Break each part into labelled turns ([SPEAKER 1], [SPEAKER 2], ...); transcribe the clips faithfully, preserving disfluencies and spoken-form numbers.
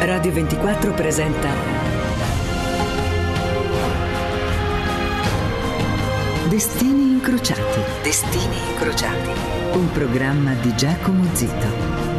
[SPEAKER 1] Radio ventiquattro presenta Destini incrociati. Destini incrociati. Un programma di Giacomo Zito.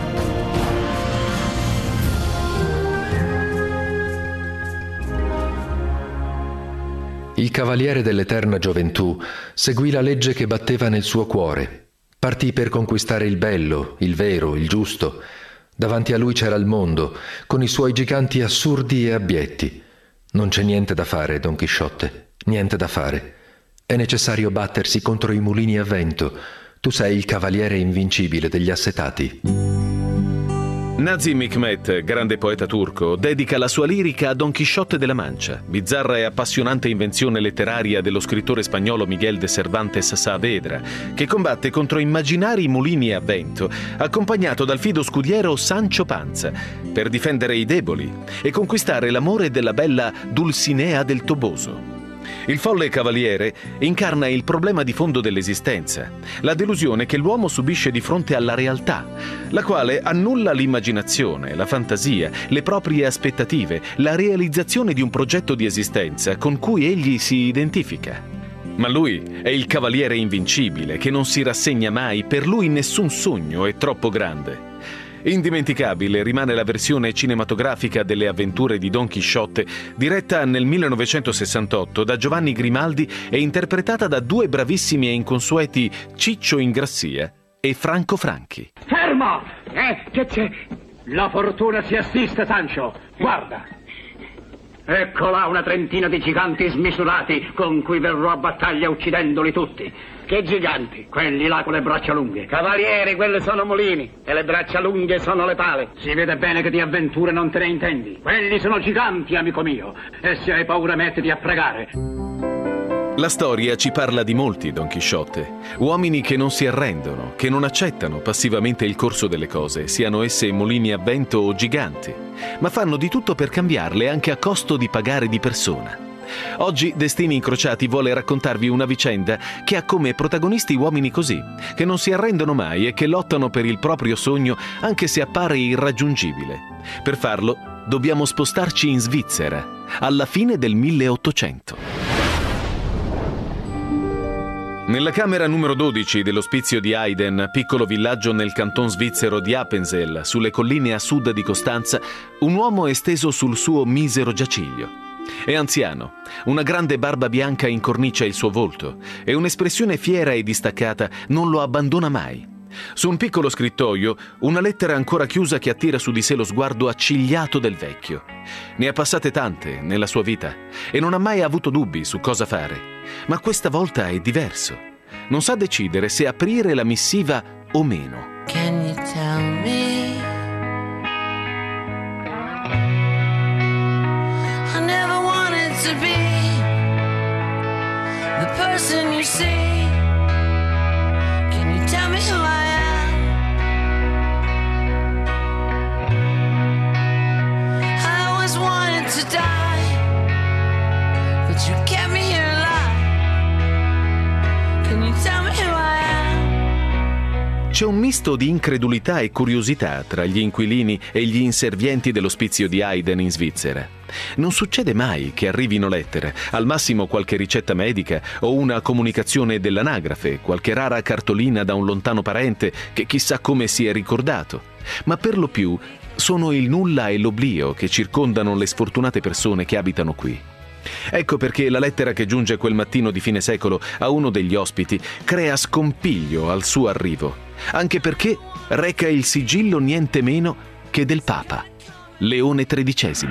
[SPEAKER 2] Il cavaliere dell'eterna gioventù seguì la legge che batteva nel suo cuore. Partì per conquistare il bello, il vero, il giusto. Davanti a lui c'era il mondo, con i suoi giganti assurdi e abbietti. Non c'è niente da fare, Don Chisciotte, niente da fare. È necessario battersi contro i mulini a vento. Tu sei il cavaliere invincibile degli assetati.
[SPEAKER 3] Nazim Hikmet, grande poeta turco, dedica la sua lirica a Don Chisciotte della Mancia, bizzarra e appassionante invenzione letteraria dello scrittore spagnolo Miguel de Cervantes Saavedra, che combatte contro immaginari mulini a vento, accompagnato dal fido scudiero Sancho Panza, per difendere i deboli e conquistare l'amore della bella Dulcinea del Toboso. Il folle cavaliere incarna il problema di fondo dell'esistenza, la delusione che l'uomo subisce di fronte alla realtà, la quale annulla l'immaginazione, la fantasia, le proprie aspettative, la realizzazione di un progetto di esistenza con cui egli si identifica. Ma lui è il cavaliere invincibile che non si rassegna mai, per lui nessun sogno è troppo grande. Indimenticabile rimane la versione cinematografica delle avventure di Don Chisciotte, diretta nel millenovecentosessantotto da Giovanni Grimaldi e interpretata da due bravissimi e inconsueti Ciccio Ingrassia e Franco Franchi.
[SPEAKER 4] Fermo! Eh, che c'è? La fortuna si assiste, Sancho. Guarda. Ecco là una trentina di giganti smisurati con cui verrò a battaglia uccidendoli tutti. Che giganti? Quelli là con le braccia lunghe. Cavalieri, quelle sono mulini e le braccia lunghe sono le pale. Si vede bene che di avventure non te ne intendi. Quelli sono giganti, amico mio, e se hai paura mettiti a pregare.
[SPEAKER 3] La storia ci parla di molti Don Chisciotte, uomini che non si arrendono, che non accettano passivamente il corso delle cose, siano esse mulini a vento o giganti, ma fanno di tutto per cambiarle anche a costo di pagare di persona. Oggi Destini Incrociati vuole raccontarvi una vicenda che ha come protagonisti uomini così, che non si arrendono mai e che lottano per il proprio sogno anche se appare irraggiungibile. Per farlo dobbiamo spostarci in Svizzera, alla fine del milleottocento. Nella camera numero dodici dell'ospizio di Heiden, piccolo villaggio nel canton svizzero di Appenzell, sulle colline a sud di Costanza, un uomo è steso sul suo misero giaciglio. È anziano, una grande barba bianca incornicia il suo volto e un'espressione fiera e distaccata non lo abbandona mai. Su un piccolo scrittoio, una lettera ancora chiusa che attira su di sé lo sguardo accigliato del vecchio. Ne ha passate tante nella sua vita e non ha mai avuto dubbi su cosa fare. Ma questa volta è diverso. Non sa decidere se aprire la missiva o meno.
[SPEAKER 5] Can you tell me? I never wanted to be the person you see. Can you tell me who I am? I always wanted to die, but you kept me here alive. Can you tell me who I am?
[SPEAKER 3] C'è un misto di incredulità e curiosità tra gli inquilini e gli inservienti dell'ospizio di Heiden in Svizzera. Non succede mai che arrivino lettere, al massimo qualche ricetta medica o una comunicazione dell'anagrafe, qualche rara cartolina da un lontano parente che chissà come si è ricordato. Ma per lo più sono il nulla e l'oblio che circondano le sfortunate persone che abitano qui. Ecco perché la lettera che giunge quel mattino di fine secolo a uno degli ospiti crea scompiglio al suo arrivo, anche perché reca il sigillo niente meno che del Papa, Leone tredicesimo.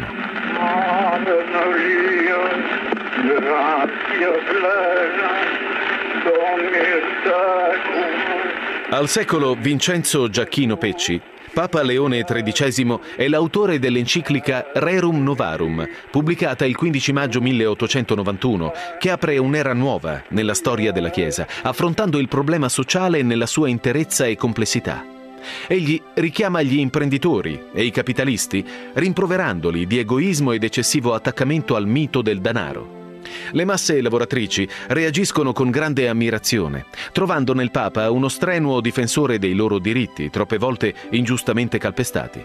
[SPEAKER 3] Al secolo Vincenzo Giacchino Pecci, Papa Leone tredicesimo è l'autore dell'enciclica Rerum Novarum, pubblicata il quindici maggio milleottocentonovantuno, che apre un'era nuova nella storia della Chiesa, affrontando il problema sociale nella sua interezza e complessità. Egli richiama gli imprenditori e i capitalisti, rimproverandoli di egoismo ed eccessivo attaccamento al mito del denaro. Le masse lavoratrici reagiscono con grande ammirazione, trovando nel Papa uno strenuo difensore dei loro diritti, troppe volte ingiustamente calpestati.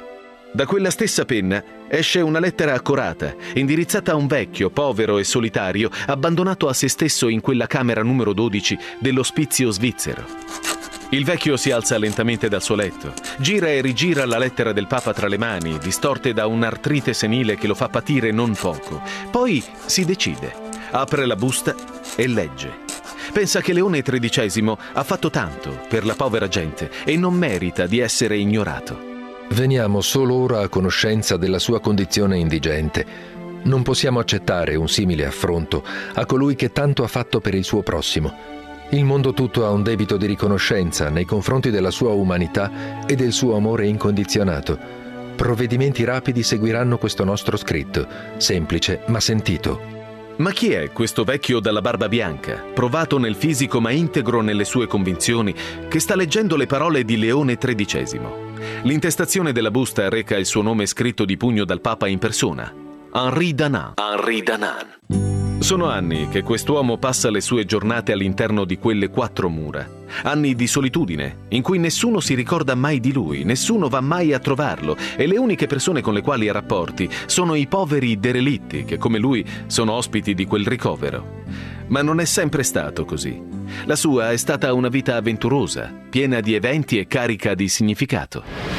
[SPEAKER 3] Da quella stessa penna esce una lettera accorata, indirizzata a un vecchio, povero e solitario, abbandonato a se stesso in quella camera numero dodici dell'ospizio svizzero. Il vecchio si alza lentamente dal suo letto, gira e rigira la lettera del Papa tra le mani, distorte da un'artrite senile che lo fa patire non poco. Poi si decide, apre la busta e legge. Pensa che Leone tredicesimo ha fatto tanto per la povera gente e non merita di essere ignorato.
[SPEAKER 2] Veniamo solo ora a conoscenza della sua condizione indigente. Non possiamo accettare un simile affronto a colui che tanto ha fatto per il suo prossimo. Il mondo tutto ha un debito di riconoscenza nei confronti della sua umanità e del suo amore incondizionato. Provvedimenti rapidi seguiranno questo nostro scritto, semplice ma sentito.
[SPEAKER 3] Ma chi è questo vecchio dalla barba bianca, provato nel fisico ma integro nelle sue convinzioni, che sta leggendo le parole di Leone tredicesimo? L'intestazione della busta reca il suo nome scritto di pugno dal Papa in persona: Henri Danan. Henri Danan. Sono anni che quest'uomo passa le sue giornate all'interno di quelle quattro mura. Anni di solitudine, in cui nessuno si ricorda mai di lui, nessuno va mai a trovarlo e le uniche persone con le quali ha rapporti sono i poveri derelitti che, come lui, sono ospiti di quel ricovero. Ma non è sempre stato così. La sua è stata una vita avventurosa, piena di eventi e carica di significato.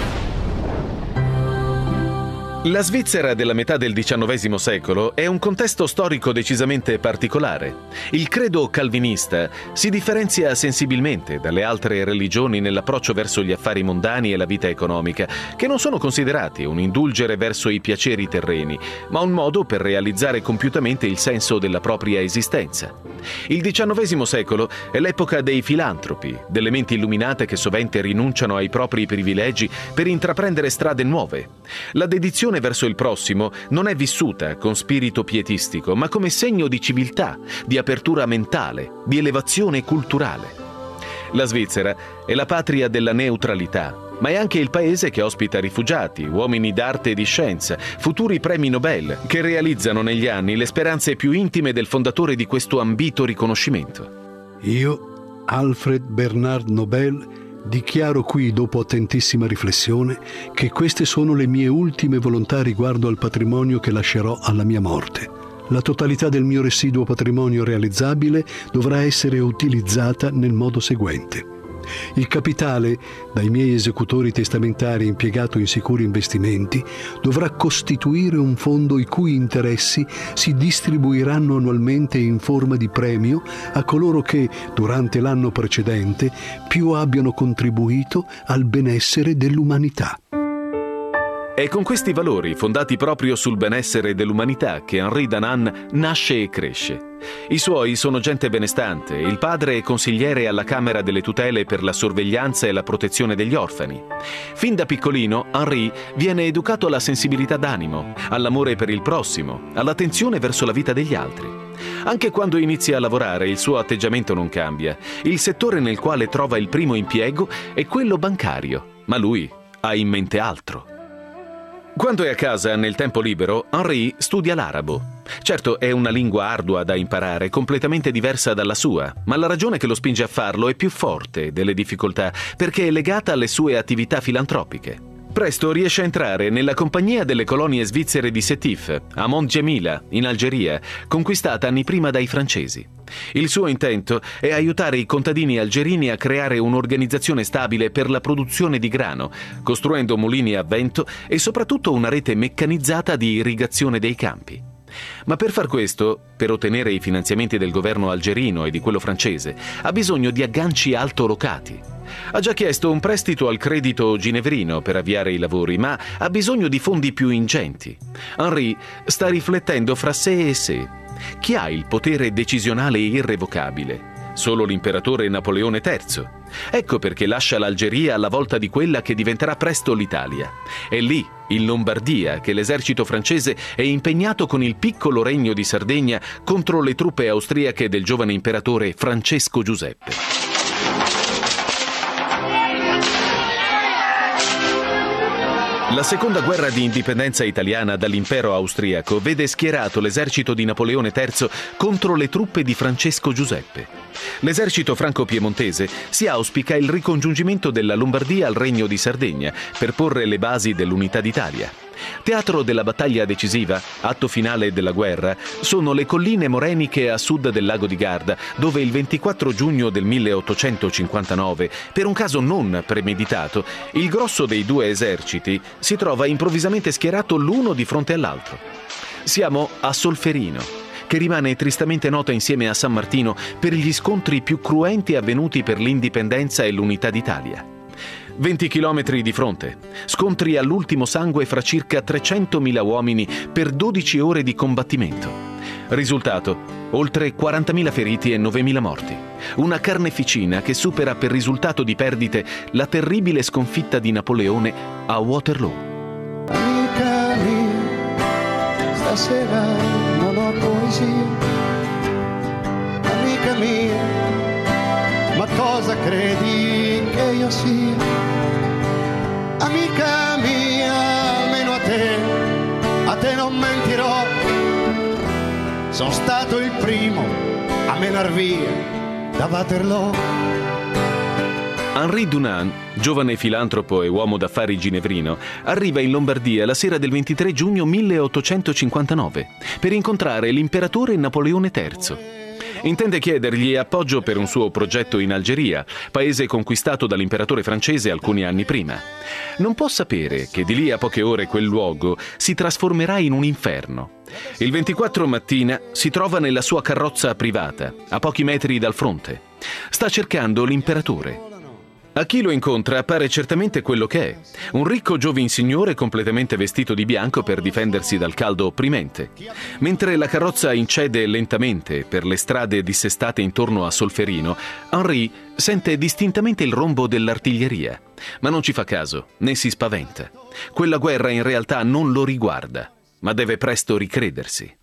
[SPEAKER 3] La Svizzera della metà del diciannovesimo secolo è un contesto storico decisamente particolare. Il credo calvinista si differenzia sensibilmente dalle altre religioni nell'approccio verso gli affari mondani e la vita economica, che non sono considerati un indulgere verso i piaceri terreni, ma un modo per realizzare compiutamente il senso della propria esistenza. Il diciannovesimo secolo è l'epoca dei filantropi, delle menti illuminate che sovente rinunciano ai propri privilegi per intraprendere strade nuove. La dedizione verso il prossimo non è vissuta con spirito pietistico, ma come segno di civiltà, di apertura mentale, di elevazione culturale. La Svizzera è la patria della neutralità, ma è anche il paese che ospita rifugiati, uomini d'arte e di scienza, futuri premi Nobel, che realizzano negli anni le speranze più intime del fondatore di questo ambito riconoscimento.
[SPEAKER 6] Io, Alfred Bernard Nobel, dichiaro qui, dopo attentissima riflessione, che queste sono le mie ultime volontà riguardo al patrimonio che lascerò alla mia morte. La totalità del mio residuo patrimonio realizzabile dovrà essere utilizzata nel modo seguente. Il capitale, dai miei esecutori testamentari impiegato in sicuri investimenti, dovrà costituire un fondo i cui interessi si distribuiranno annualmente in forma di premio a coloro che, durante l'anno precedente, più abbiano contribuito al benessere dell'umanità.
[SPEAKER 3] È con questi valori, fondati proprio sul benessere dell'umanità, che Henri Danan nasce e cresce. I suoi sono gente benestante, il padre è consigliere alla Camera delle Tutele per la sorveglianza e la protezione degli orfani. Fin da piccolino, Henri viene educato alla sensibilità d'animo, all'amore per il prossimo, all'attenzione verso la vita degli altri. Anche quando inizia a lavorare, il suo atteggiamento non cambia. Il settore nel quale trova il primo impiego è quello bancario, ma lui ha in mente altro. Quando è a casa, nel tempo libero, Henri studia l'arabo. Certo, è una lingua ardua da imparare, completamente diversa dalla sua, ma la ragione che lo spinge a farlo è più forte delle difficoltà, perché è legata alle sue attività filantropiche. Presto riesce a entrare nella compagnia delle colonie svizzere di Sétif, a Mont Gemila, in Algeria, conquistata anni prima dai francesi. Il suo intento è aiutare i contadini algerini a creare un'organizzazione stabile per la produzione di grano, costruendo mulini a vento e soprattutto una rete meccanizzata di irrigazione dei campi. Ma per far questo, per ottenere i finanziamenti del governo algerino e di quello francese, ha bisogno di agganci altolocati. Ha già chiesto un prestito al credito ginevrino per avviare i lavori, ma ha bisogno di fondi più ingenti. Henri sta riflettendo fra sé e sé. Chi ha il potere decisionale irrevocabile? Solo l'imperatore Napoleone terzo. Ecco perché lascia l'Algeria alla volta di quella che diventerà presto l'Italia. È lì, in Lombardia, che l'esercito francese è impegnato con il piccolo regno di Sardegna contro le truppe austriache del giovane imperatore Francesco Giuseppe. La seconda guerra di indipendenza italiana dall'impero austriaco vede schierato l'esercito di Napoleone terzo contro le truppe di Francesco Giuseppe. L'esercito franco-piemontese si auspica il ricongiungimento della Lombardia al Regno di Sardegna per porre le basi dell'unità d'Italia. Teatro della battaglia decisiva, atto finale della guerra, sono le colline moreniche a sud del lago di Garda, dove il ventiquattro giugno del milleottocentocinquantanove, per un caso non premeditato, il grosso dei due eserciti si trova improvvisamente schierato l'uno di fronte all'altro. Siamo a Solferino, che rimane tristemente nota insieme a San Martino per gli scontri più cruenti avvenuti per l'indipendenza e l'unità d'Italia. venti chilometri di fronte, scontri all'ultimo sangue fra circa trecentomila uomini per dodici ore di combattimento. Risultato: oltre quarantamila feriti e novemila morti. Una carneficina che supera per risultato di perdite la terribile sconfitta di Napoleone a Waterloo.
[SPEAKER 7] Amica mia, stasera non ho poesia. Amica mia, ma cosa credi che io sia? Amica mia, almeno a te, a te non mentirò. Sono stato il primo a menar via da Waterloo.
[SPEAKER 3] Henri Dunant, giovane filantropo e uomo d'affari ginevrino, arriva in Lombardia la sera del ventitré giugno milleottocentocinquantanove per incontrare l'imperatore Napoleone terzo. Intende chiedergli appoggio per un suo progetto in Algeria, paese conquistato dall'imperatore francese alcuni anni prima. Non può sapere che di lì a poche ore quel luogo si trasformerà in un inferno. Il ventiquattro mattina si trova nella sua carrozza privata, a pochi metri dal fronte. Sta cercando l'imperatore. A chi lo incontra appare certamente quello che è, un ricco giovinsignore completamente vestito di bianco per difendersi dal caldo opprimente. Mentre la carrozza incede lentamente per le strade dissestate intorno a Solferino, Henri sente distintamente il rombo dell'artiglieria, ma non ci fa caso, né si spaventa. Quella guerra in realtà non lo riguarda, ma deve presto ricredersi.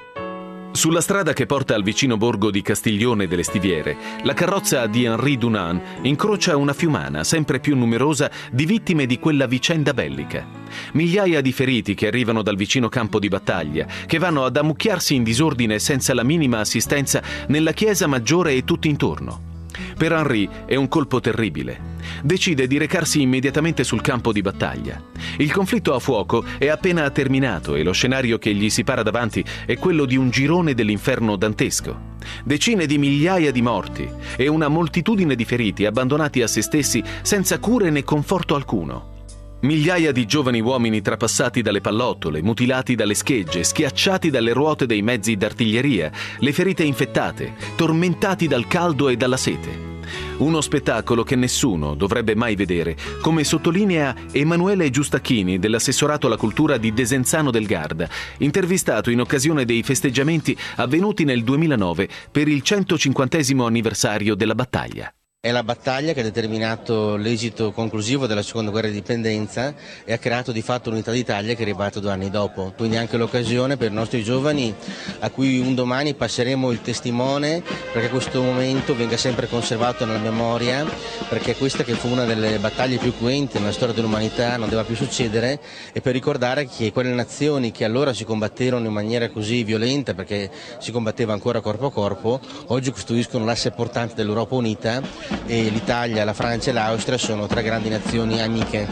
[SPEAKER 3] Sulla strada che porta al vicino borgo di Castiglione delle Stiviere, la carrozza di Henri Dunant incrocia una fiumana sempre più numerosa di vittime di quella vicenda bellica. Migliaia di feriti che arrivano dal vicino campo di battaglia, che vanno ad ammucchiarsi in disordine senza la minima assistenza nella chiesa maggiore e tutto intorno. Per Henri è un colpo terribile. Decide di recarsi immediatamente sul campo di battaglia. Il conflitto a fuoco è appena terminato e lo scenario che gli si para davanti è quello di un girone dell'inferno dantesco. Decine di migliaia di morti e una moltitudine di feriti abbandonati a se stessi senza cure né conforto alcuno. Migliaia di giovani uomini trapassati dalle pallottole, mutilati dalle schegge, schiacciati dalle ruote dei mezzi d'artiglieria, le ferite infettate, tormentati dal caldo e dalla sete. Uno spettacolo che nessuno dovrebbe mai vedere, come sottolinea Emanuele Giustacchini dell'assessorato alla cultura di Desenzano del Garda, intervistato in occasione dei festeggiamenti avvenuti nel duemilanove per il centocinquantesimo anniversario della battaglia.
[SPEAKER 8] È la battaglia che ha determinato l'esito conclusivo della seconda guerra di indipendenza e ha creato di fatto l'unità d'Italia che è arrivata due anni dopo. Quindi anche l'occasione per i nostri giovani a cui un domani passeremo il testimone perché questo momento venga sempre conservato nella memoria, perché questa che fu una delle battaglie più cruenti nella storia dell'umanità non deve più succedere, e per ricordare che quelle nazioni che allora si combatterono in maniera così violenta, perché si combatteva ancora corpo a corpo, oggi costituiscono l'asse portante dell'Europa unita. E l'Italia, la Francia e l'Austria sono tre grandi nazioni amiche.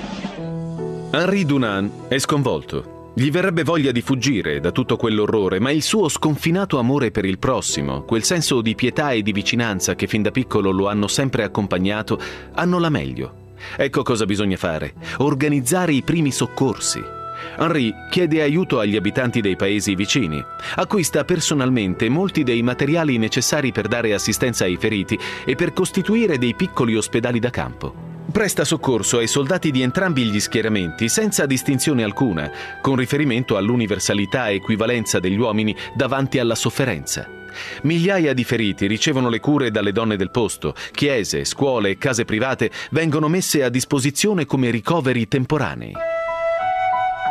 [SPEAKER 3] Henri Dunant è sconvolto. Gli verrebbe voglia di fuggire da tutto quell'orrore, ma il suo sconfinato amore per il prossimo, quel senso di pietà e di vicinanza che fin da piccolo lo hanno sempre accompagnato, hanno la meglio. Ecco cosa bisogna fare: organizzare i primi soccorsi. Henri chiede aiuto agli abitanti dei paesi vicini, acquista personalmente molti dei materiali necessari per dare assistenza ai feriti e per costituire dei piccoli ospedali da campo. Presta soccorso ai soldati di entrambi gli schieramenti senza distinzione alcuna, con riferimento all'universalità e equivalenza degli uomini davanti alla sofferenza. Migliaia di feriti ricevono le cure dalle donne del posto, chiese, scuole e case private vengono messe a disposizione come ricoveri temporanei.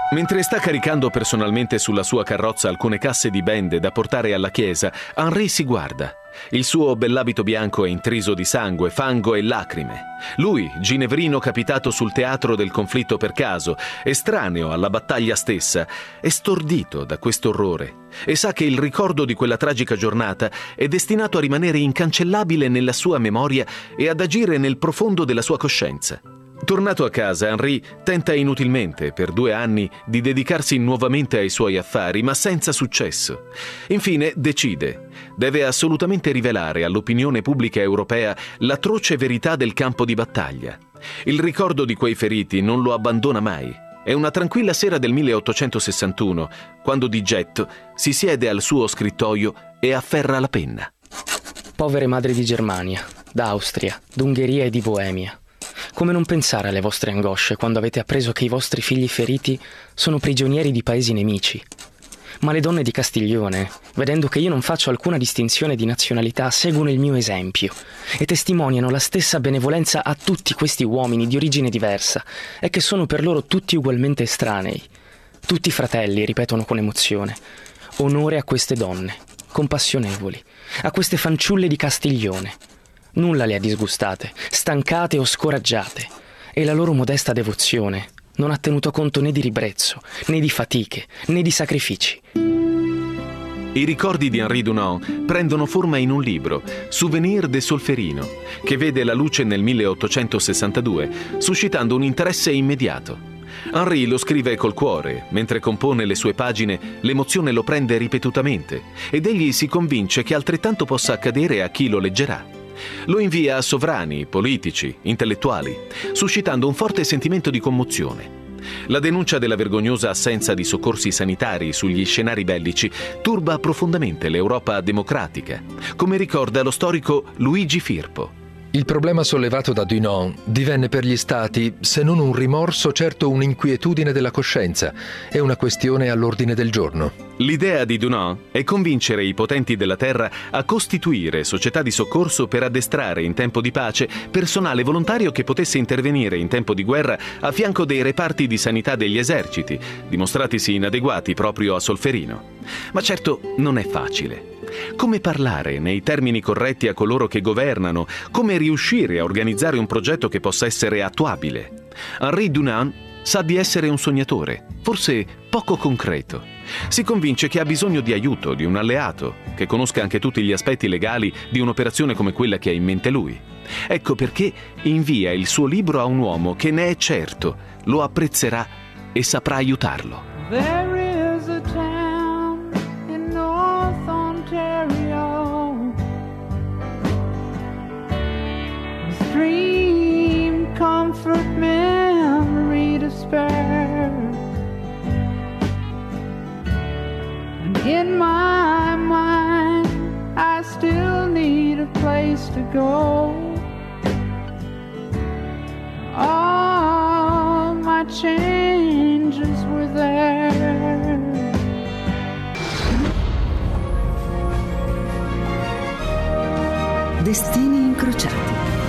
[SPEAKER 3] Mentre sta caricando personalmente sulla sua carrozza alcune casse di bende da portare alla chiesa, Henri si guarda. Il suo bell'abito bianco è intriso di sangue, fango e lacrime. Lui, ginevrino capitato sul teatro del conflitto per caso, estraneo alla battaglia stessa, è stordito da questo orrore e sa che il ricordo di quella tragica giornata è destinato a rimanere incancellabile nella sua memoria e ad agire nel profondo della sua coscienza. Tornato a casa, Henri tenta inutilmente per due anni di dedicarsi nuovamente ai suoi affari, ma senza successo. Infine decide. Deve assolutamente rivelare all'opinione pubblica europea l'atroce verità del campo di battaglia. Il ricordo di quei feriti non lo abbandona mai. È una tranquilla sera del milleottocentosessantuno, quando di getto si siede al suo scrittoio e afferra la penna.
[SPEAKER 9] Povere madri di Germania, d'Austria, d'Ungheria e di Boemia. Come non pensare alle vostre angosce quando avete appreso che i vostri figli feriti sono prigionieri di paesi nemici? Ma le donne di Castiglione, vedendo che io non faccio alcuna distinzione di nazionalità, seguono il mio esempio e testimoniano la stessa benevolenza a tutti questi uomini di origine diversa e che sono per loro tutti ugualmente estranei. Tutti fratelli, ripetono con emozione. Onore a queste donne, compassionevoli, a queste fanciulle di Castiglione. Nulla le ha disgustate, stancate o scoraggiate, e la loro modesta devozione non ha tenuto conto né di ribrezzo, né di fatiche, né di sacrifici.
[SPEAKER 3] I ricordi di Henri Dunant prendono forma in un libro, Souvenir de Solferino, che vede la luce nel milleottocentosessantadue, suscitando un interesse immediato. Henri lo scrive col cuore, mentre compone le sue pagine l'emozione lo prende ripetutamente ed egli si convince che altrettanto possa accadere a chi lo leggerà. Lo invia a sovrani, politici, intellettuali, suscitando un forte sentimento di commozione. La denuncia della vergognosa assenza di soccorsi sanitari sugli scenari bellici turba profondamente l'Europa democratica, come ricorda lo storico Luigi Firpo.
[SPEAKER 2] Il problema sollevato da Dunant divenne per gli Stati, se non un rimorso, certo un'inquietudine della coscienza e una questione all'ordine del giorno.
[SPEAKER 3] L'idea di Dunant è convincere i potenti della terra a costituire società di soccorso per addestrare in tempo di pace personale volontario che potesse intervenire in tempo di guerra a fianco dei reparti di sanità degli eserciti, dimostratisi inadeguati proprio a Solferino. Ma certo non è facile. Come parlare nei termini corretti a coloro che governano? Come riuscire a organizzare un progetto che possa essere attuabile? Henri Dunant sa di essere un sognatore, forse poco concreto. Si convince che ha bisogno di aiuto, di un alleato, che conosca anche tutti gli aspetti legali di un'operazione come quella che ha in mente lui. Ecco perché invia il suo libro a un uomo che ne è certo, lo apprezzerà e saprà aiutarlo.
[SPEAKER 10] There is a town in North Ontario, a stream, comfort, memory, despair, and in my mind I still need a place to go. All my changes were there.
[SPEAKER 1] Destini incrociati.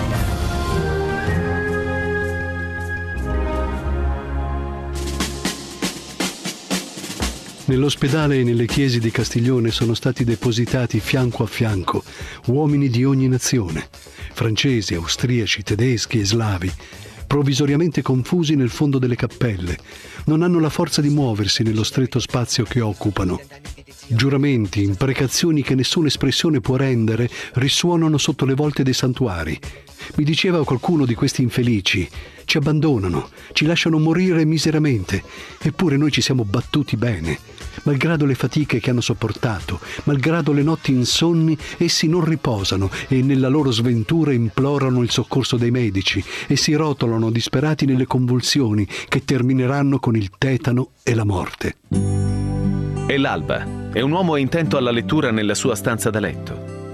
[SPEAKER 6] Nell'ospedale e nelle chiese di Castiglione sono stati depositati fianco a fianco uomini di ogni nazione, francesi, austriaci, tedeschi e slavi, provvisoriamente confusi nel fondo delle cappelle. Non hanno la forza di muoversi nello stretto spazio che occupano. Giuramenti, imprecazioni che nessuna espressione può rendere risuonano sotto le volte dei santuari. Mi diceva qualcuno di questi infelici: ci abbandonano, ci lasciano morire miseramente, eppure noi ci siamo battuti bene. Malgrado le fatiche che hanno sopportato, malgrado le notti insonni, essi non riposano e nella loro sventura implorano il soccorso dei medici e si rotolano disperati nelle convulsioni che termineranno con il tetano e la morte.
[SPEAKER 3] È l'alba e un uomo è intento alla lettura nella sua stanza da letto.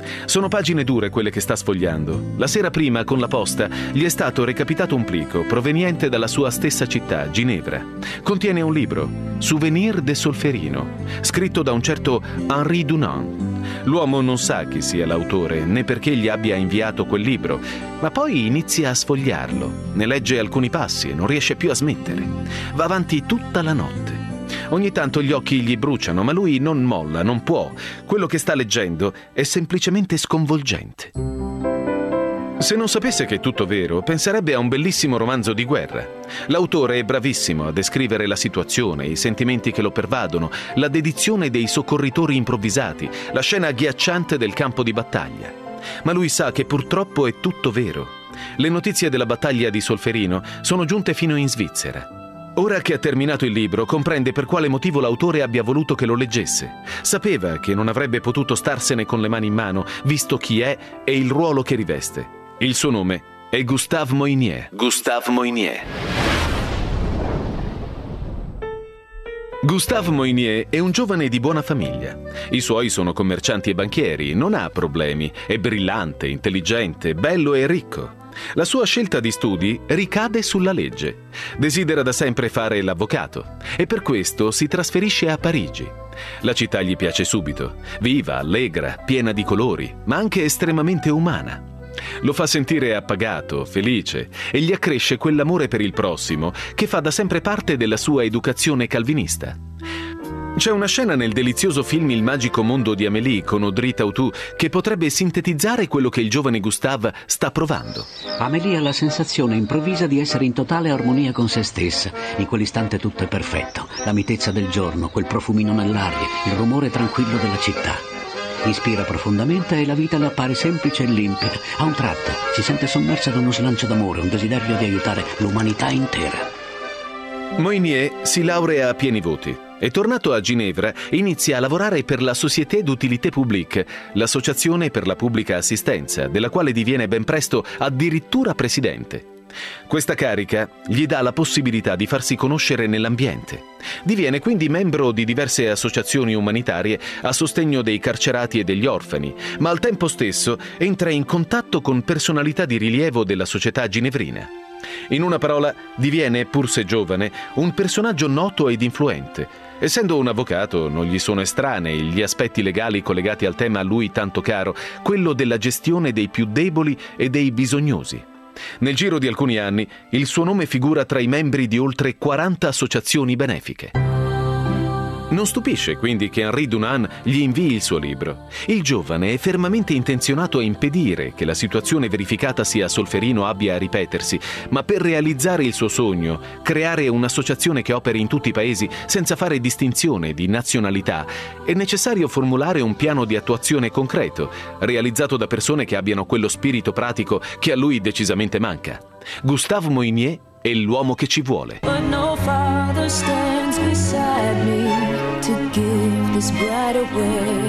[SPEAKER 3] Sono pagine dure quelle che sta sfogliando. La sera prima, con la posta, gli è stato recapitato un plico proveniente dalla sua stessa città, Ginevra. Contiene un libro, Souvenir de Solferino, scritto da un certo Henri Dunant. L'uomo non sa chi sia l'autore, né perché gli abbia inviato quel libro, ma poi inizia a sfogliarlo. Ne legge alcuni passi e non riesce più a smettere. Va avanti tutta la notte. Ogni tanto gli occhi gli bruciano, ma lui non molla, non può. Quello che sta leggendo è semplicemente sconvolgente. Se non sapesse che è tutto vero, penserebbe a un bellissimo romanzo di guerra. L'autore è bravissimo a descrivere la situazione, i sentimenti che lo pervadono, la dedizione dei soccorritori improvvisati, la scena agghiacciante del campo di battaglia. Ma lui sa che purtroppo è tutto vero. Le notizie della battaglia di Solferino sono giunte fino in Svizzera. Ora che ha terminato il libro, comprende per quale motivo l'autore abbia voluto che lo leggesse. Sapeva che non avrebbe potuto starsene con le mani in mano, visto chi è e il ruolo che riveste. Il suo nome è Gustave Moynier. Gustave Moynier. Gustave Moynier è un giovane di buona famiglia. I suoi sono commercianti e banchieri, non ha problemi, è brillante, intelligente, bello e ricco. La sua scelta di studi ricade sulla legge. Desidera da sempre fare l'avvocato e per questo si trasferisce a Parigi. La città gli piace subito, viva, allegra, piena di colori, ma anche estremamente umana. Lo fa sentire appagato, felice e gli accresce quell'amore per il prossimo che fa da sempre parte della sua educazione calvinista. C'è una scena nel delizioso film Il magico mondo di Amélie con Audrey Tautou che potrebbe sintetizzare quello che il giovane Gustave sta provando.
[SPEAKER 11] Amélie ha la sensazione improvvisa di essere in totale armonia con se stessa. In quell'istante tutto è perfetto. La mitezza del giorno, quel profumino nell'aria, il rumore tranquillo della città. Ispira profondamente e la vita le appare semplice e limpida. A un tratto si sente sommersa da uno slancio d'amore, un desiderio di aiutare l'umanità intera.
[SPEAKER 3] Moynier si laurea a pieni voti e, tornato a Ginevra, inizia a lavorare per la Société d'Utilité Publique, l'associazione per la pubblica assistenza, della quale diviene ben presto addirittura presidente. Questa carica gli dà la possibilità di farsi conoscere nell'ambiente. Diviene quindi membro di diverse associazioni umanitarie a sostegno dei carcerati e degli orfani, ma al tempo stesso entra in contatto con personalità di rilievo della società ginevrina. In una parola, diviene, pur se giovane, un personaggio noto ed influente. Essendo un avvocato, non gli sono estranei gli aspetti legali collegati al tema a lui tanto caro, quello della gestione dei più deboli e dei bisognosi. Nel giro di alcuni anni, il suo nome figura tra i membri di oltre quaranta associazioni benefiche. Non stupisce quindi che Henri Dunant gli invii il suo libro. Il giovane è fermamente intenzionato a impedire che la situazione verificatasi a Solferino abbia a ripetersi, ma per realizzare il suo sogno, creare un'associazione che operi in tutti i paesi senza fare distinzione di nazionalità, è necessario formulare un piano di attuazione concreto, realizzato da persone che abbiano quello spirito pratico che a lui decisamente manca. Gustave Moynier è l'uomo che ci vuole.
[SPEAKER 5] But no father stands beside me to give this bride away.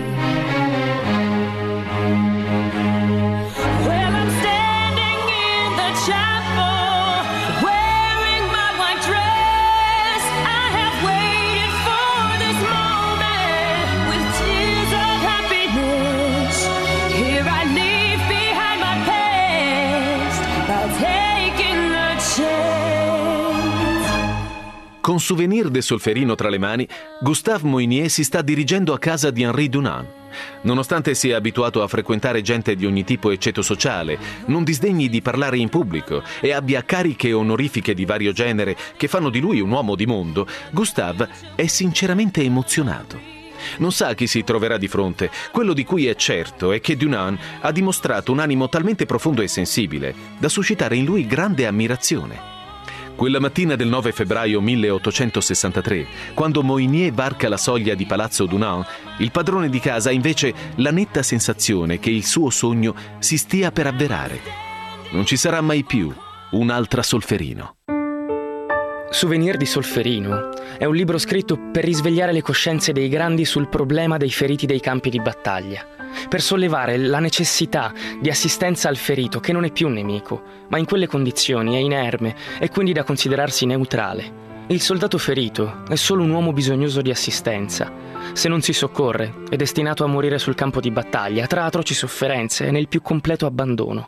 [SPEAKER 5] Well, I'm standing in the chapel, wearing my white dress. I have waited for this moment with tears of happiness. Here I leave behind my past by taking the chance.
[SPEAKER 3] Con Souvenir de Solferino tra le mani, Gustave Moynier si sta dirigendo a casa di Henri Dunant. Nonostante sia abituato a frequentare gente di ogni tipo e ceto sociale, non disdegni di parlare in pubblico e abbia cariche onorifiche di vario genere che fanno di lui un uomo di mondo, Gustave è sinceramente emozionato. Non sa a chi si troverà di fronte. Quello di cui è certo è che Dunant ha dimostrato un animo talmente profondo e sensibile da suscitare in lui grande ammirazione. Quella mattina del nove febbraio milleottocentosessantatré, quando Moynier varca la soglia di Palazzo Dunant, il padrone di casa ha invece la netta sensazione che il suo sogno si stia per avverare. Non ci sarà mai più un'altra Solferino.
[SPEAKER 9] Souvenir di Solferino è un libro scritto per risvegliare le coscienze dei grandi sul problema dei feriti dei campi di battaglia, per sollevare la necessità di assistenza al ferito che non è più un nemico, ma in quelle condizioni è inerme e quindi da considerarsi neutrale. Il soldato ferito è solo un uomo bisognoso di assistenza. Se non si soccorre, è destinato a morire sul campo di battaglia, tra atroci sofferenze e nel più completo abbandono.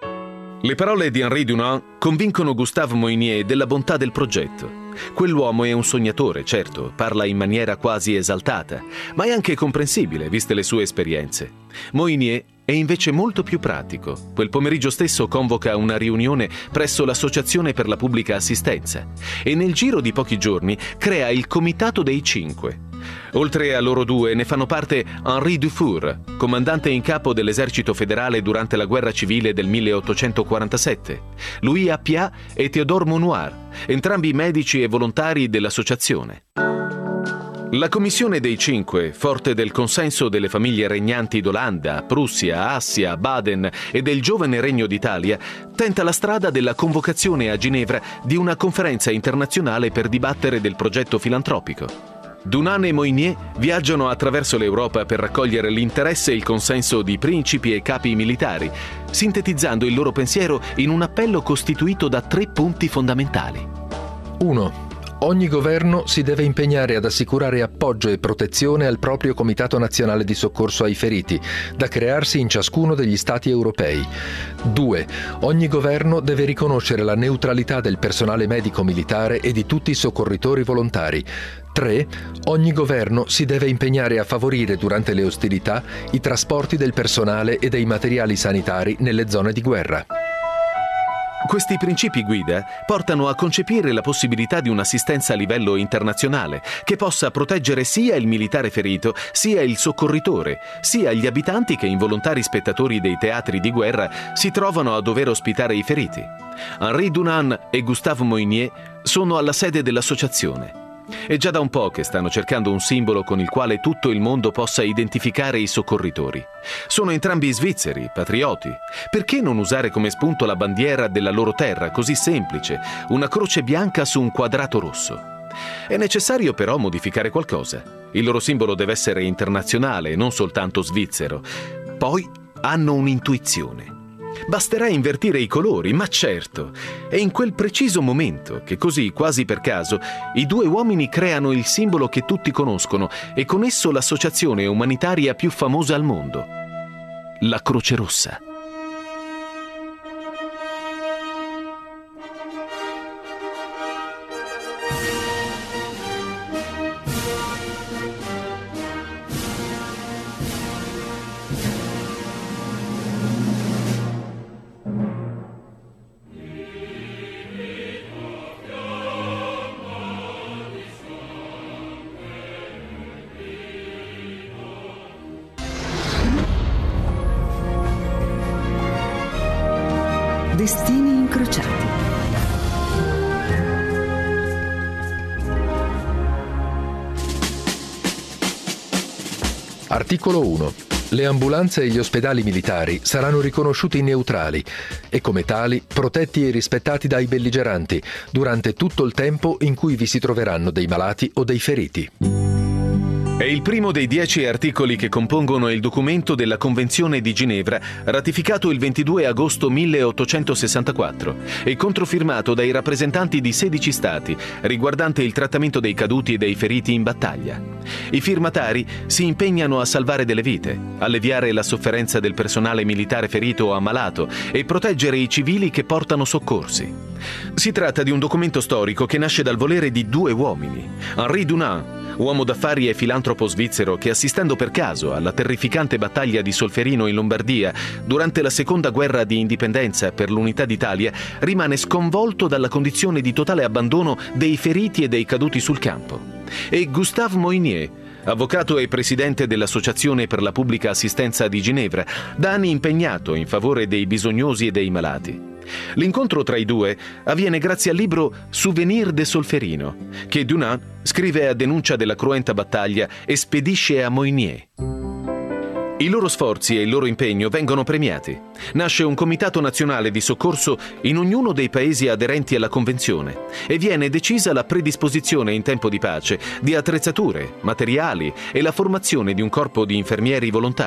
[SPEAKER 3] Le parole di Henri Dunant convincono Gustave Moynier della bontà del progetto. Quell'uomo è un sognatore, certo, parla in maniera quasi esaltata, ma è anche comprensibile, viste le sue esperienze. Moynier è invece molto più pratico. Quel pomeriggio stesso convoca una riunione presso l'Associazione per la Pubblica Assistenza e nel giro di pochi giorni crea il Comitato dei Cinque. Oltre a loro due ne fanno parte Henri Dufour, comandante in capo dell'esercito federale durante la guerra civile del milleottocentoquarantasette, Louis Appiah e Théodore Monnoir, entrambi medici e volontari dell'associazione. La Commissione dei Cinque, forte del consenso delle famiglie regnanti d'Olanda, Prussia, Assia, Baden e del giovane Regno d'Italia, tenta la strada della convocazione a Ginevra di una conferenza internazionale per dibattere del progetto filantropico. Dunant e Moynier viaggiano attraverso l'Europa per raccogliere l'interesse e il consenso di principi e capi militari, sintetizzando il loro pensiero in un appello costituito da tre punti fondamentali.
[SPEAKER 2] uno. Ogni governo si deve impegnare ad assicurare appoggio e protezione al proprio Comitato Nazionale di Soccorso ai Feriti, da crearsi in ciascuno degli Stati europei. due. Ogni governo deve riconoscere la neutralità del personale medico-militare e di tutti i soccorritori volontari. tre. Ogni governo si deve impegnare a favorire durante le ostilità i trasporti del personale e dei materiali sanitari nelle zone di guerra.
[SPEAKER 3] Questi principi guida portano a concepire la possibilità di un'assistenza a livello internazionale che possa proteggere sia il militare ferito, sia il soccorritore, sia gli abitanti che involontari spettatori dei teatri di guerra si trovano a dover ospitare i feriti. Henri Dunant e Gustave Moynier sono alla sede dell'associazione. È già da un po' che stanno cercando un simbolo con il quale tutto il mondo possa identificare i soccorritori. Sono entrambi svizzeri, patrioti. Perché non usare come spunto la bandiera della loro terra, così semplice, una croce bianca su un quadrato rosso? È necessario però modificare qualcosa. Il loro simbolo deve essere internazionale, non soltanto svizzero. Poi hanno un'intuizione. Basterà invertire i colori, ma certo, è in quel preciso momento che così, quasi per caso, i due uomini creano il simbolo che tutti conoscono e con esso l'associazione umanitaria più famosa al mondo, la Croce Rossa.
[SPEAKER 1] Destini incrociati.
[SPEAKER 2] Articolo uno. Le ambulanze e gli ospedali militari saranno riconosciuti neutrali e come tali protetti e rispettati dai belligeranti durante tutto il tempo in cui vi si troveranno dei malati o dei feriti.
[SPEAKER 3] È il primo dei dieci articoli che compongono il documento della Convenzione di Ginevra, ratificato il ventidue agosto milleottocentosessantaquattro e controfirmato dai rappresentanti di sedici Stati, riguardante il trattamento dei caduti e dei feriti in battaglia. I firmatari si impegnano a salvare delle vite, alleviare la sofferenza del personale militare ferito o ammalato e proteggere i civili che portano soccorsi. Si tratta di un documento storico che nasce dal volere di due uomini, Henri Dunant, uomo d'affari e filantropo svizzero che, assistendo per caso alla terrificante battaglia di Solferino in Lombardia durante la seconda guerra di indipendenza per l'unità d'Italia, rimane sconvolto dalla condizione di totale abbandono dei feriti e dei caduti sul campo. E Gustave Moynier, avvocato e presidente dell'Associazione per la Pubblica Assistenza di Ginevra, da anni impegnato in favore dei bisognosi e dei malati. L'incontro tra i due avviene grazie al libro Souvenir de Solferino, che Dunant scrive a denuncia della cruenta battaglia e spedisce a Moynier. I loro sforzi e il loro impegno vengono premiati. Nasce un comitato nazionale di soccorso in ognuno dei paesi aderenti alla Convenzione e viene decisa la predisposizione in tempo di pace di attrezzature, materiali e la formazione di un corpo di infermieri volontari.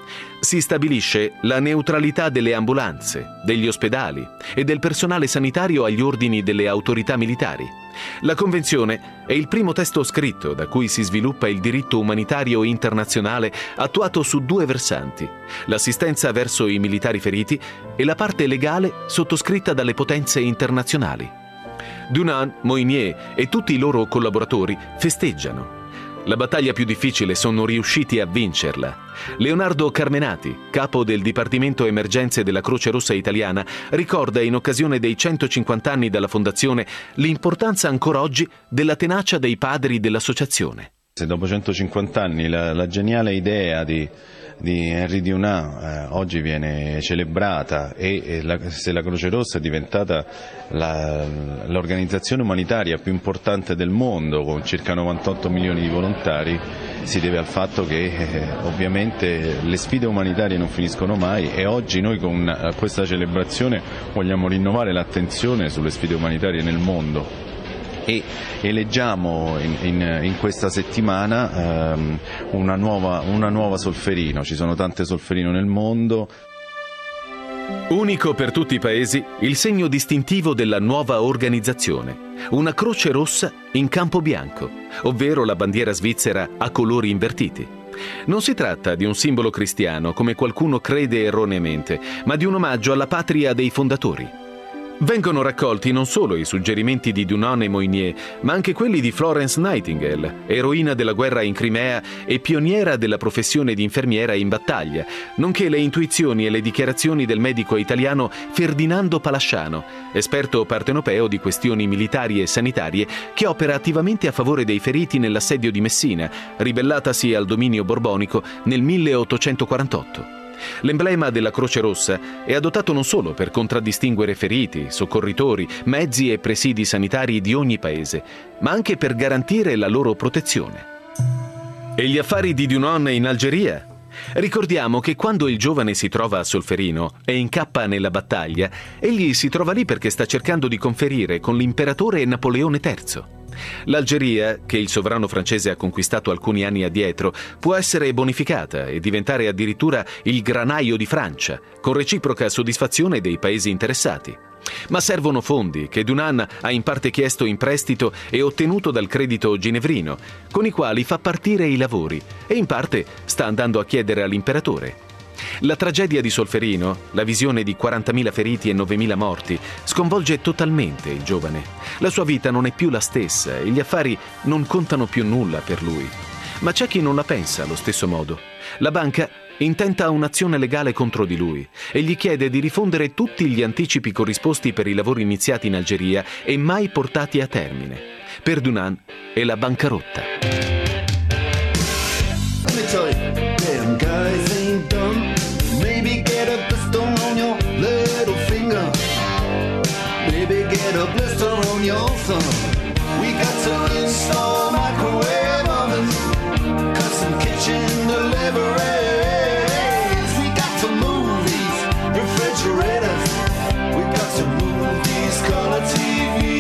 [SPEAKER 3] Si stabilisce la neutralità delle ambulanze, degli ospedali e del personale sanitario agli ordini delle autorità militari. La Convenzione è il primo testo scritto da cui si sviluppa il diritto umanitario internazionale attuato su due versanti: l'assistenza verso i militari feriti e la parte legale sottoscritta dalle potenze internazionali. Dunant, Moynier e tutti i loro collaboratori festeggiano. La battaglia più difficile sono riusciti a vincerla. Leonardo Carmenati, capo del Dipartimento Emergenze della Croce Rossa Italiana, ricorda in occasione dei centocinquanta anni dalla fondazione l'importanza ancora oggi della tenacia dei padri dell'associazione.
[SPEAKER 12] Se dopo centocinquanta anni la, la geniale idea di, di Henri Dunant eh, oggi viene celebrata e, e la, se la Croce Rossa è diventata la, l'organizzazione umanitaria più importante del mondo con circa novantotto milioni di volontari, si deve al fatto che eh, ovviamente le sfide umanitarie non finiscono mai e oggi noi con eh, questa celebrazione vogliamo rinnovare l'attenzione sulle sfide umanitarie nel mondo. E eleggiamo in, in, in questa settimana ehm, una, nuova, una nuova Solferino. Ci sono tante Solferino nel mondo.
[SPEAKER 3] Unico per tutti i paesi il segno distintivo della nuova organizzazione, una croce rossa in campo bianco, ovvero la bandiera svizzera a colori invertiti. Non si tratta di un simbolo cristiano, come qualcuno crede erroneamente, ma di un omaggio alla patria dei fondatori. Vengono raccolti non solo i suggerimenti di Dunant e Moynier, ma anche quelli di Florence Nightingale, eroina della guerra in Crimea e pioniera della professione di infermiera in battaglia, nonché le intuizioni e le dichiarazioni del medico italiano Ferdinando Palasciano, esperto partenopeo di questioni militari e sanitarie, che opera attivamente a favore dei feriti nell'assedio di Messina, ribellatasi al dominio borbonico nel milleottocentoquarantotto. L'emblema della Croce Rossa è adottato non solo per contraddistinguere feriti, soccorritori, mezzi e presidi sanitari di ogni paese, ma anche per garantire la loro protezione. E gli affari di Dunant in Algeria? Ricordiamo che quando il giovane si trova a Solferino e incappa nella battaglia, egli si trova lì perché sta cercando di conferire con l'imperatore Napoleone terzo. L'Algeria, che il sovrano francese ha conquistato alcuni anni addietro, può essere bonificata e diventare addirittura il granaio di Francia, con reciproca soddisfazione dei paesi interessati. Ma servono fondi che Dunant ha in parte chiesto in prestito e ottenuto dal credito ginevrino, con i quali fa partire i lavori e in parte sta andando a chiedere all'imperatore. La tragedia di Solferino, la visione di quarantamila feriti e novemila morti, sconvolge totalmente il giovane. La sua vita non è più la stessa e gli affari non contano più nulla per lui. Ma c'è chi non la pensa allo stesso modo. La banca intenta un'azione legale contro di lui e gli chiede di rifondere tutti gli anticipi corrisposti per i lavori iniziati in Algeria e mai portati a termine. Per Dunant è la bancarotta. Maybe get a blister on your little finger. Maybe get a blister on your thumb. We got to install microwave ovens, custom kitchen deliveries. We got to move these refrigerators. We got to move these color T V.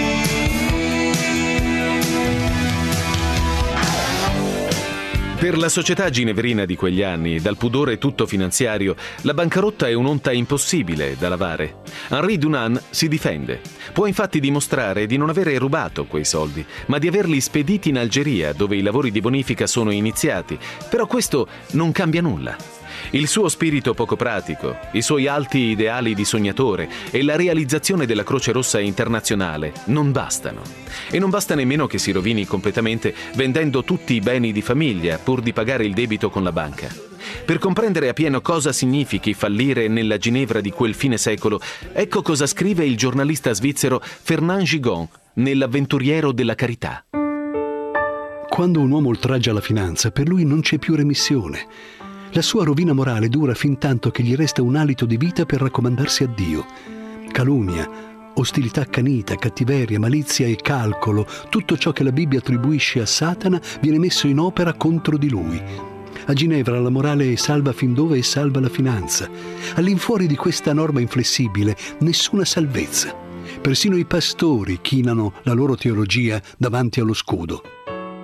[SPEAKER 3] Per la società ginevrina di quegli anni, dal pudore tutto finanziario, la bancarotta è un'onta impossibile da lavare. Henri Dunant si difende. Può infatti dimostrare di non avere rubato quei soldi, ma di averli spediti in Algeria, dove i lavori di bonifica sono iniziati. Però questo non cambia nulla. Il suo spirito poco pratico, i suoi alti ideali di sognatore e la realizzazione della Croce Rossa internazionale non bastano. E non basta nemmeno che si rovini completamente vendendo tutti i beni di famiglia pur di pagare il debito con la banca. Per comprendere appieno cosa significhi fallire nella Ginevra di quel fine secolo, ecco cosa scrive il giornalista svizzero Fernand Gigon nell'Avventuriero della Carità.
[SPEAKER 6] Quando un uomo oltraggia la finanza, per lui non c'è più remissione. La sua rovina morale dura fin tanto che gli resta un alito di vita per raccomandarsi a Dio. Calunnia, ostilità accanita, cattiveria, malizia e calcolo, tutto ciò che la Bibbia attribuisce a Satana viene messo in opera contro di lui. A Ginevra la morale è salva fin dove è salva la finanza. All'infuori di questa norma inflessibile, nessuna salvezza. Persino i pastori chinano la loro teologia davanti allo scudo.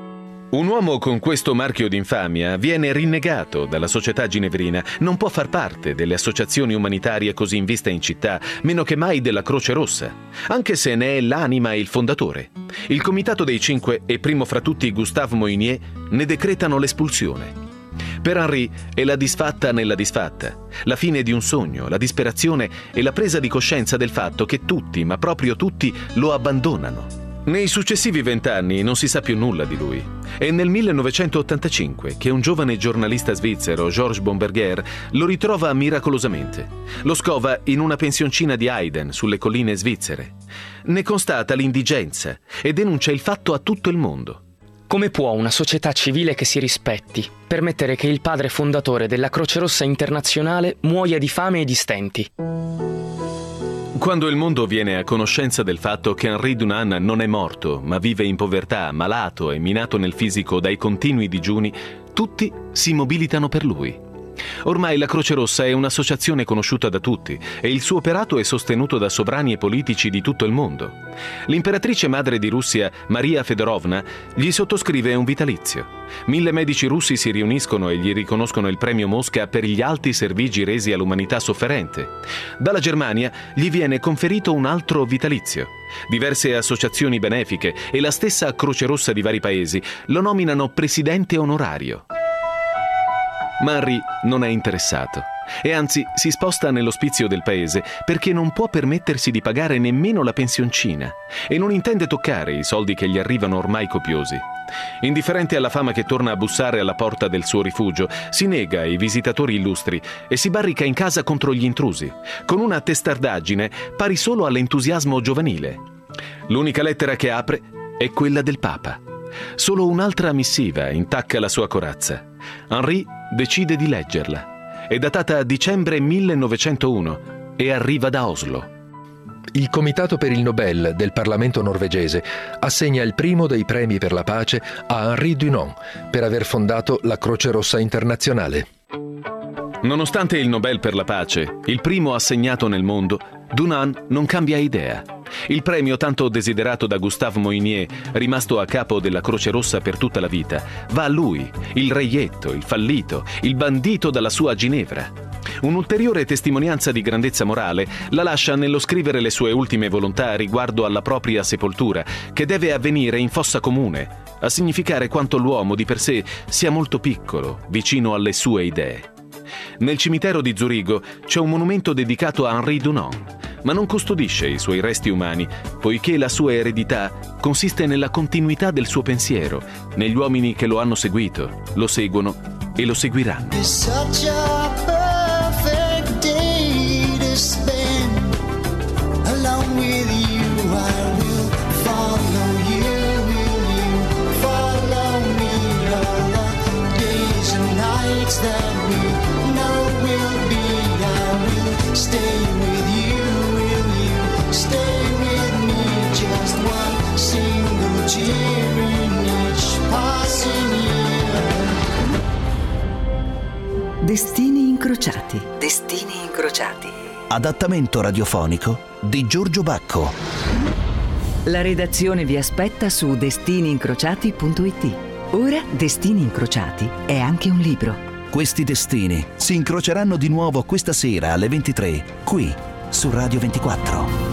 [SPEAKER 3] Un uomo con questo marchio d'infamia viene rinnegato dalla società ginevrina, non può far parte delle associazioni umanitarie così in vista in città, meno che mai della Croce Rossa, anche se ne è l'anima e il fondatore. Il Comitato dei Cinque e primo fra tutti Gustave Moynier ne decretano l'espulsione. Per Henri è la disfatta nella disfatta, la fine di un sogno, la disperazione e la presa di coscienza del fatto che tutti, ma proprio tutti, lo abbandonano. Nei successivi vent'anni non si sa più nulla di lui. È nel millenovecentottantacinque che un giovane giornalista svizzero, Georges Bomberger, lo ritrova miracolosamente. Lo scova in una pensioncina di Heiden, sulle colline svizzere. Ne constata l'indigenza e denuncia il fatto a tutto il mondo.
[SPEAKER 9] Come può una società civile che si rispetti permettere che il padre fondatore della Croce Rossa Internazionale muoia di fame e di stenti?
[SPEAKER 3] Quando il mondo viene a conoscenza del fatto che Henri Dunant non è morto, ma vive in povertà, malato e minato nel fisico dai continui digiuni, tutti si mobilitano per lui. Ormai la Croce Rossa è un'associazione conosciuta da tutti e il suo operato è sostenuto da sovrani e politici di tutto il mondo. L'imperatrice madre di Russia, Maria Fedorovna, gli sottoscrive un vitalizio. Mille medici russi si riuniscono e gli riconoscono il premio Mosca per gli alti servigi resi all'umanità sofferente. Dalla Germania gli viene conferito un altro vitalizio. Diverse associazioni benefiche e la stessa Croce Rossa di vari paesi lo nominano presidente onorario. Ma Henri non è interessato e anzi si sposta nell'ospizio del paese perché non può permettersi di pagare nemmeno la pensioncina e non intende toccare i soldi che gli arrivano ormai copiosi. Indifferente alla fama che torna a bussare alla porta del suo rifugio, si nega ai visitatori illustri e si barrica in casa contro gli intrusi, con una testardaggine pari solo all'entusiasmo giovanile. L'unica lettera che apre è quella del Papa. Solo un'altra missiva intacca la sua corazza. Henri decide di leggerla. È datata dicembre millenovecentouno e arriva da Oslo.
[SPEAKER 2] Il Comitato per il Nobel del Parlamento norvegese assegna il primo dei premi per la pace a Henri Dunant per aver fondato la Croce Rossa Internazionale.
[SPEAKER 3] Nonostante il Nobel per la pace, il primo assegnato nel mondo, Dunant non cambia idea. Il premio tanto desiderato da Gustave Moynier, rimasto a capo della Croce Rossa per tutta la vita, va a lui, il reietto, il fallito, il bandito dalla sua Ginevra. Un'ulteriore testimonianza di grandezza morale la lascia nello scrivere le sue ultime volontà riguardo alla propria sepoltura, che deve avvenire in fossa comune, a significare quanto l'uomo di per sé sia molto piccolo, vicino alle sue idee. Nel cimitero di Zurigo c'è un monumento dedicato a Henri Dunant, ma non custodisce i suoi resti umani, poiché la sua eredità consiste nella continuità del suo pensiero, negli uomini che lo hanno seguito, lo seguono e lo seguiranno.
[SPEAKER 1] Destini incrociati. Destini incrociati.
[SPEAKER 13] Adattamento radiofonico di Giorgio Bacco.
[SPEAKER 1] La redazione vi aspetta su destini incrociati punto it. Ora Destini incrociati è anche un libro.
[SPEAKER 13] Questi destini si incroceranno di nuovo questa sera alle ventitré, qui su Radio ventiquattro.